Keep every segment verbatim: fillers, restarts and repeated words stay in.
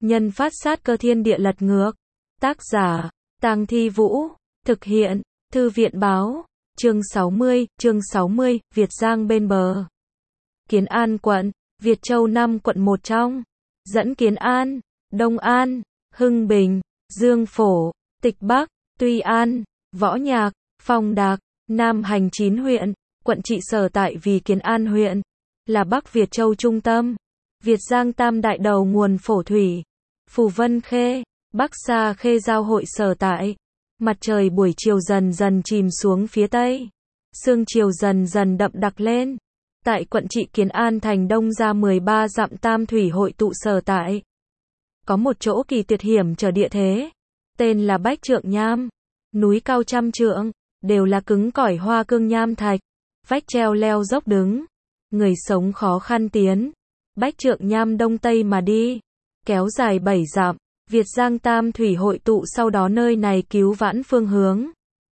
Nhân phát sát cơ thiên địa lật ngược. Tác giả, Tang Thi Vũ. Thực hiện, Thư viện báo. Chương sáu mươi, chương sáu mươi, Việt Giang bên bờ. Kiến An quận, Việt Châu năm quận một trong. Dẫn Kiến An, Đông An, Hưng Bình, Dương Phổ, Tịch Bắc, Tuy An, Võ Nhạc, Phong Đạc, Nam hành chín huyện, quận trị sở tại vì Kiến An huyện, là Bắc Việt Châu trung tâm. Việt Giang tam đại đầu nguồn phổ thủy. Phù Vân Khê, Bắc Sa Khê giao hội sở tại. Mặt trời buổi chiều dần dần chìm xuống phía tây. Sương chiều dần dần đậm đặc lên. Tại quận trị Kiến An thành đông ra mười ba dặm tam thủy hội tụ sở tại. Có một chỗ kỳ tuyệt hiểm trở địa thế. Tên là Bách Trượng Nham. Núi cao trăm trượng, đều là cứng cỏi hoa cương nham thạch. Vách treo leo dốc đứng. Người sống khó khăn tiến. Bách Trượng Nham đông tây mà đi. Kéo dài bảy dặm. Việt Giang tam thủy hội tụ sau đó nơi này cứu vãn phương hướng.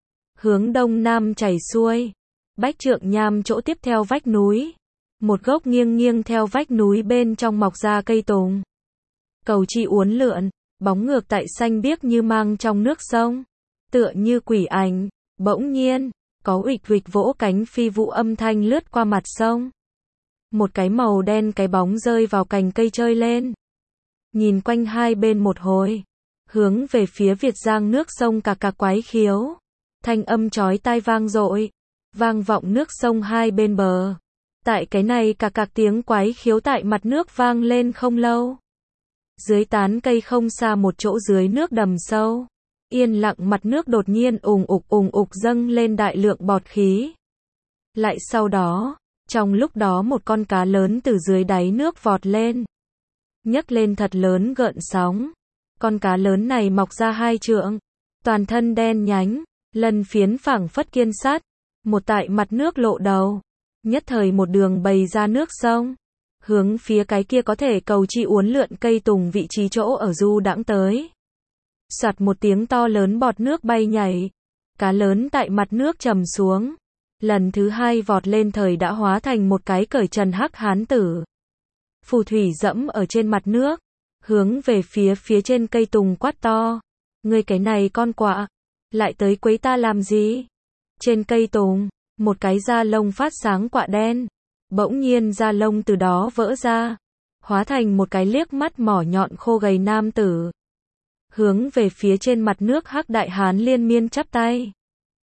Hướng đông nam chảy xuôi. Bách Trượng Nham chỗ tiếp theo vách núi. Một gốc nghiêng nghiêng theo vách núi bên trong mọc ra cây tùng. Cầu chi uốn lượn, bóng ngược tại xanh biếc như mang trong nước sông. Tựa như quỷ ảnh, bỗng nhiên, có uịch uịch vỗ cánh phi vụ âm thanh lướt qua mặt sông. Một cái màu đen cái bóng rơi vào cành cây chơi lên. Nhìn quanh hai bên một hồi, hướng về phía Việt Giang nước sông cà cà quái khiếu. Thanh âm chói tai vang dội, vang vọng nước sông hai bên bờ. Tại cái này cà cà tiếng quái khiếu tại mặt nước vang lên không lâu. Dưới tán cây không xa một chỗ dưới nước đầm sâu, yên lặng mặt nước đột nhiên ùng ục ùng ục dâng lên đại lượng bọt khí. Lại sau đó, trong lúc đó một con cá lớn từ dưới đáy nước vọt lên. Nhấc lên thật lớn gợn sóng. Con cá lớn này mọc ra hai trượng. Toàn thân đen nhánh. Lân phiến phẳng phất kiên sắt. Một tại mặt nước lộ đầu. Nhất thời một đường bày ra nước sông. Hướng phía cái kia có thể cầu chi uốn lượn cây tùng vị trí chỗ ở du đãng tới. Soạt một tiếng to lớn bọt nước bay nhảy. Cá lớn tại mặt nước trầm xuống. Lần thứ hai vọt lên thời đã hóa thành một cái cởi trần hắc hán tử. Phù thủy dẫm ở trên mặt nước, hướng về phía phía trên cây tùng quát to. Ngươi cái này con quạ, lại tới quấy ta làm gì? Trên cây tùng, một cái da lông phát sáng quạ đen, bỗng nhiên da lông từ đó vỡ ra, hóa thành một cái liếc mắt mỏ nhọn khô gầy nam tử. Hướng về phía trên mặt nước hắc đại hán liên miên chắp tay.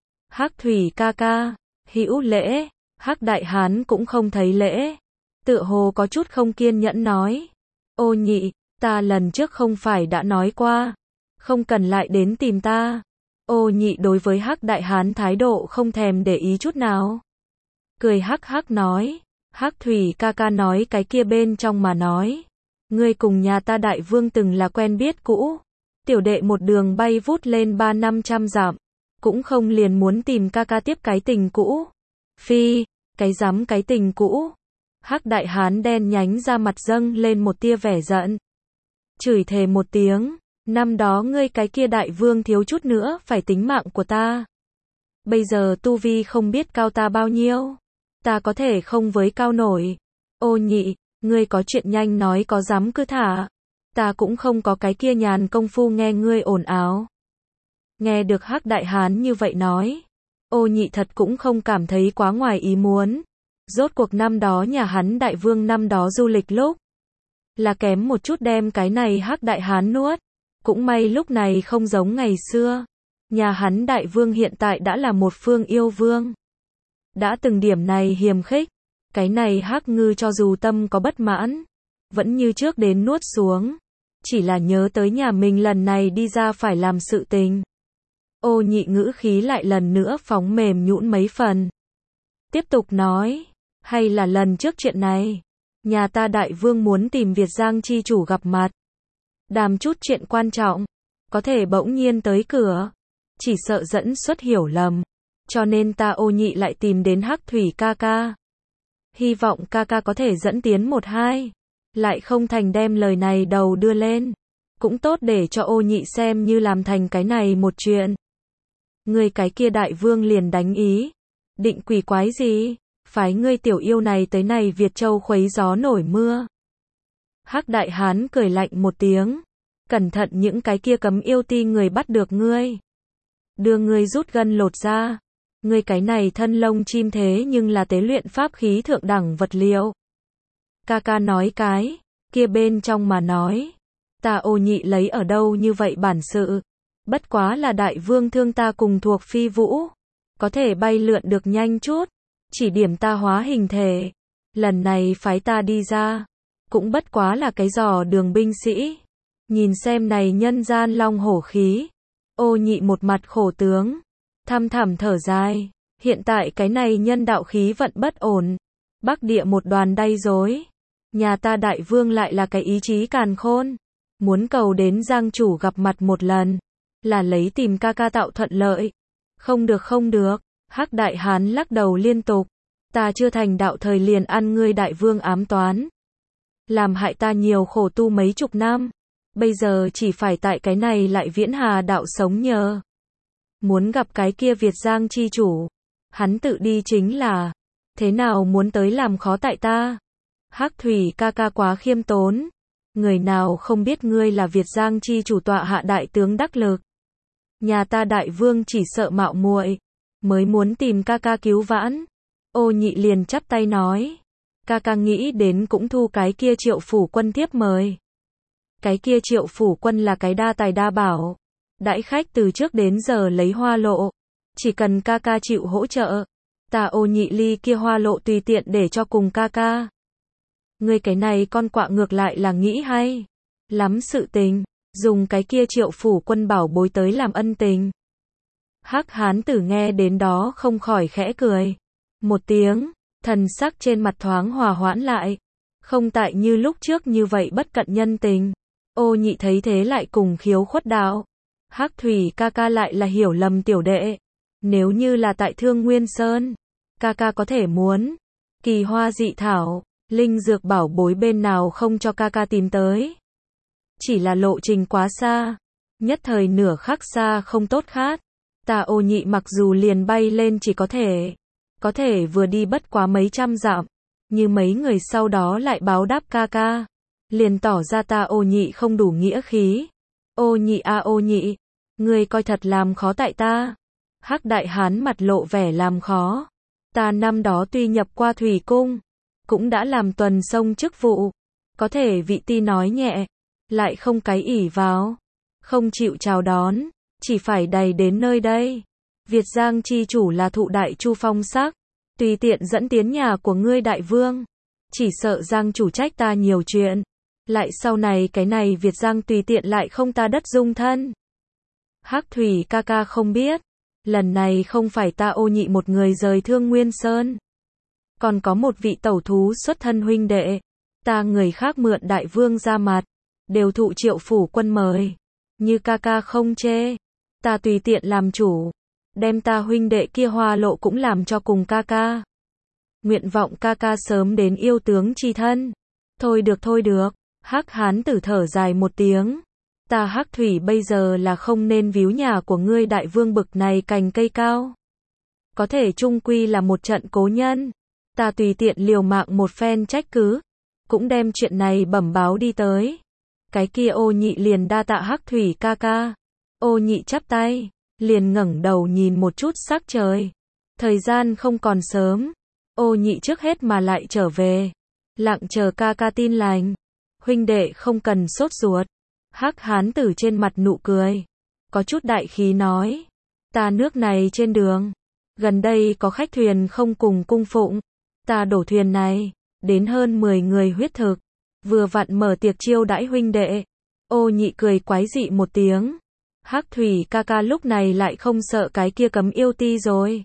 Hắc thủy ca ca, hữu lễ, hắc đại hán cũng không thấy lễ. Tựa hồ có chút không kiên nhẫn nói. Ô nhị, ta lần trước không phải đã nói qua. Không cần lại đến tìm ta. Ô nhị đối với hắc đại hán thái độ không thèm để ý chút nào. Cười hắc hắc nói. Hắc thủy ca ca nói cái kia bên trong mà nói. Ngươi cùng nhà ta đại vương từng là quen biết cũ. Tiểu đệ một đường bay vút lên ba năm trăm dặm. Cũng không liền muốn tìm ca ca tiếp cái tình cũ. Phi, cái dám cái tình cũ. Hắc đại hán đen nhánh ra mặt dâng lên một tia vẻ giận. Chửi thề một tiếng, năm đó ngươi cái kia đại vương thiếu chút nữa phải tính mạng của ta. Bây giờ tu vi không biết cao ta bao nhiêu. Ta có thể không với cao nổi. Ô nhị, ngươi có chuyện nhanh nói có dám cứ thả. Ta cũng không có cái kia nhàn công phu nghe ngươi ồn ào. Nghe được hắc đại hán như vậy nói. Ô nhị thật cũng không cảm thấy quá ngoài ý muốn. Rốt cuộc năm đó nhà hắn đại vương năm đó du lịch lúc là kém một chút đem cái này hắc đại hán nuốt. Cũng may lúc này không giống ngày xưa. Nhà hắn đại vương hiện tại đã là một phương yêu vương. Đã từng điểm này hiềm khích. Cái này hắc ngư cho dù tâm có bất mãn, vẫn như trước đến nuốt xuống. Chỉ là nhớ tới nhà mình lần này đi ra phải làm sự tình. Ô nhị ngữ khí lại lần nữa phóng mềm nhũn mấy phần. Tiếp tục nói. Hay là lần trước chuyện này, nhà ta đại vương muốn tìm Việt Giang chi chủ gặp mặt. Đàm chút chuyện quan trọng, có thể bỗng nhiên tới cửa, chỉ sợ dẫn xuất hiểu lầm. Cho nên ta ô nhị lại tìm đến hắc thủy ca ca. Hy vọng ca ca có thể dẫn tiến một hai, lại không thành đem lời này đầu đưa lên. Cũng tốt để cho ô nhị xem như làm thành cái này một chuyện. Người cái kia đại vương liền đánh ý. Định quỷ quái gì? Phái ngươi tiểu yêu này tới này Việt Châu khuấy gió nổi mưa. Hắc đại hán cười lạnh một tiếng, cẩn thận những cái kia cấm yêu ti người bắt được ngươi. Đưa ngươi rút gân lột da. Ngươi cái này thân lông chim thế nhưng là tế luyện pháp khí thượng đẳng vật liệu. Ca ca nói cái, kia bên trong mà nói. Ta Ô Nhị lấy ở đâu như vậy bản sự. Bất quá là đại vương thương ta cùng thuộc phi vũ. Có thể bay lượn được nhanh chút. Chỉ điểm ta hóa hình thể. Lần này phái ta đi ra. Cũng bất quá là cái giò đường binh sĩ. Nhìn xem này nhân gian long hổ khí. Ô Nhị một mặt khổ tướng. Thăm thẳm thở dài. Hiện tại cái này nhân đạo khí vận bất ổn. Bắc địa một đoàn đay rối. Nhà ta đại vương lại là cái ý chí càn khôn. Muốn cầu đến Giang chủ gặp mặt một lần. Là lấy tìm ca ca tạo thuận lợi. Không được không được. Hắc đại hán lắc đầu liên tục. Ta chưa thành đạo thời liền ăn ngươi đại vương ám toán. Làm hại ta nhiều khổ tu mấy chục năm. Bây giờ chỉ phải tại cái này lại viễn hà đạo sống nhờ. Muốn gặp cái kia Việt Giang chi chủ. Hắn tự đi chính là. Thế nào muốn tới làm khó tại ta. Hắc thủy ca ca quá khiêm tốn. Người nào không biết ngươi là Việt Giang chi chủ tọa hạ đại tướng đắc lực. Nhà ta đại vương chỉ sợ mạo muội. Mới muốn tìm ca ca cứu vãn. Ô Nhị liền chắp tay nói. Ca ca nghĩ đến cũng thu cái kia Triệu phủ quân tiếp mời. Cái kia Triệu phủ quân là cái đa tài đa bảo. Đãi khách từ trước đến giờ lấy hoa lộ. Chỉ cần ca ca chịu hỗ trợ. Ta Ô Nhị ly kia hoa lộ tùy tiện để cho cùng ca ca. Ngươi cái này con quạ ngược lại là nghĩ hay. Lắm sự tình. Dùng cái kia Triệu phủ quân bảo bối tới làm ân tình. Hắc hán tử nghe đến đó không khỏi khẽ cười. Một tiếng. Thần sắc trên mặt thoáng hòa hoãn lại. Không tại như lúc trước như vậy bất cận nhân tình. Ô Nhị thấy thế lại cùng khiếu khuất đạo. Hắc thủy ca ca lại là hiểu lầm tiểu đệ. Nếu như là tại Thương Nguyên Sơn. Ca ca có thể muốn. Kỳ hoa dị thảo. Linh dược bảo bối bên nào không cho ca ca tìm tới. Chỉ là lộ trình quá xa. Nhất thời nửa khắc xa không tốt khát. Ta Ô Nhị mặc dù liền bay lên chỉ có thể. Có thể vừa đi bất quá mấy trăm dặm. Như mấy người sau đó lại báo đáp ca ca. Liền tỏ ra ta Ô Nhị không đủ nghĩa khí. Ô Nhị a Ô Nhị. Ngươi coi thật làm khó tại ta. Hắc đại hán mặt lộ vẻ làm khó. Ta năm đó tuy nhập qua thủy cung. Cũng đã làm tuần sông chức vụ. Có thể vị ti nói nhẹ. Lại không cái ỷ vào. Không chịu chào đón. Chỉ phải đầy đến nơi đây. Việt Giang chi chủ là thụ đại chu phong sắc. Tùy tiện dẫn tiến nhà của ngươi đại vương. Chỉ sợ Giang chủ trách ta nhiều chuyện. Lại sau này cái này Việt Giang tùy tiện lại không ta đất dung thân. Hắc thủy ca ca không biết. Lần này không phải ta Ô Nhị một người rời Thương Nguyên Sơn. Còn có một vị tẩu thú xuất thân huynh đệ. Ta người khác mượn đại vương ra mặt. Đều thụ Triệu phủ quân mời. Như ca ca không chê. Ta tùy tiện làm chủ. Đem ta huynh đệ kia hoa lộ cũng làm cho cùng ca ca. Nguyện vọng ca ca sớm đến yêu tướng chi thân. Thôi được thôi được. Hắc hán tử thở dài một tiếng. Ta Hắc thủy bây giờ là không nên víu nhà của ngươi đại vương bực này cành cây cao. Có thể chung quy là một trận cố nhân. Ta tùy tiện liều mạng một phen trách cứ. Cũng đem chuyện này bẩm báo đi tới. Cái kia Ô Nhị liền đa tạ Hắc thủy ca ca. Ô Nhị chắp tay. Liền ngẩng đầu nhìn một chút sắc trời. Thời gian không còn sớm. Ô Nhị trước hết mà lại trở về. Lặng chờ ca ca tin lành. Huynh đệ không cần sốt ruột. Hắc hán tử trên mặt nụ cười. Có chút đại khí nói. Ta nước này trên đường. Gần đây có khách thuyền không cùng cung phụng. Ta đổ thuyền này. Đến hơn mười người huyết thực. Vừa vặn mở tiệc chiêu đãi huynh đệ. Ô Nhị cười quái dị một tiếng. Hắc thủy ca ca lúc này lại không sợ cái kia cấm yêu ti rồi.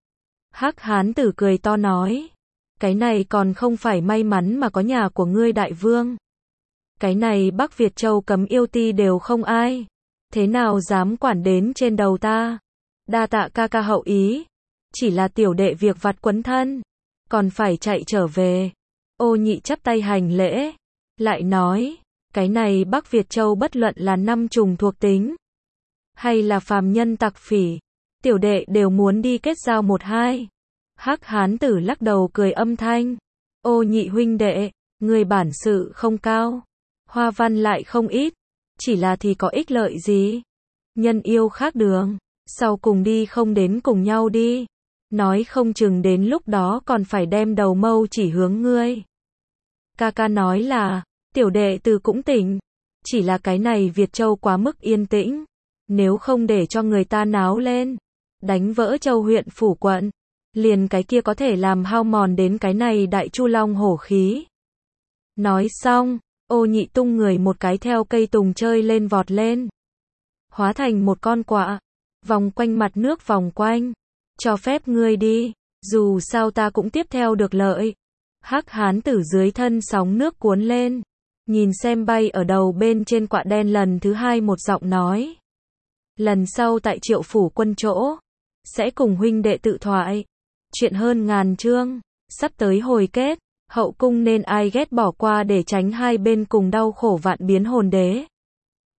Hắc hán tử cười to nói. Cái này còn không phải may mắn mà có nhà của ngươi đại vương. Cái này Bắc Việt Châu cấm yêu ti đều không ai. Thế nào dám quản đến trên đầu ta. Đa tạ ca ca hậu ý. Chỉ là tiểu đệ việc vặt quấn thân. Còn phải chạy trở về. Ô Nhị chắp tay hành lễ. Lại nói. Cái này Bắc Việt Châu bất luận là năm trùng thuộc tính. Hay là phàm nhân tặc phỉ. Tiểu đệ đều muốn đi kết giao một hai. Hắc hán tử lắc đầu cười âm thanh. Ô Nhị huynh đệ. Người bản sự không cao. Hoa văn lại không ít. chỉ là thì có ích lợi gì? Nhân yêu khác đường, sau cùng đi không đến cùng nhau đi. Nói không chừng đến lúc đó còn phải đem đầu mâu chỉ hướng ngươi. Ca ca nói là, tiểu đệ tử cũng tỉnh. Chỉ là cái này Việt Châu quá mức yên tĩnh. Nếu không để cho người ta náo lên, đánh vỡ Châu huyện phủ quận, liền cái kia có thể làm hao mòn đến cái này đại chu long hổ khí. Nói xong, Ô Nhị tung người một cái theo cây tùng chơi lên vọt lên. Hóa thành một con quạ, vòng quanh mặt nước vòng quanh. Cho phép ngươi đi, dù sao ta cũng tiếp theo được lợi. Hắc hán tử dưới thân sóng nước cuốn lên. Nhìn xem bay ở đầu bên trên quạ đen lần thứ hai một giọng nói. Lần sau tại Triệu phủ quân chỗ, sẽ cùng huynh đệ tự thoại. Chuyện hơn ngàn chương, sắp tới hồi kết, hậu cung nên ai ghét bỏ qua để tránh hai bên cùng đau khổ vạn biến hồn đế.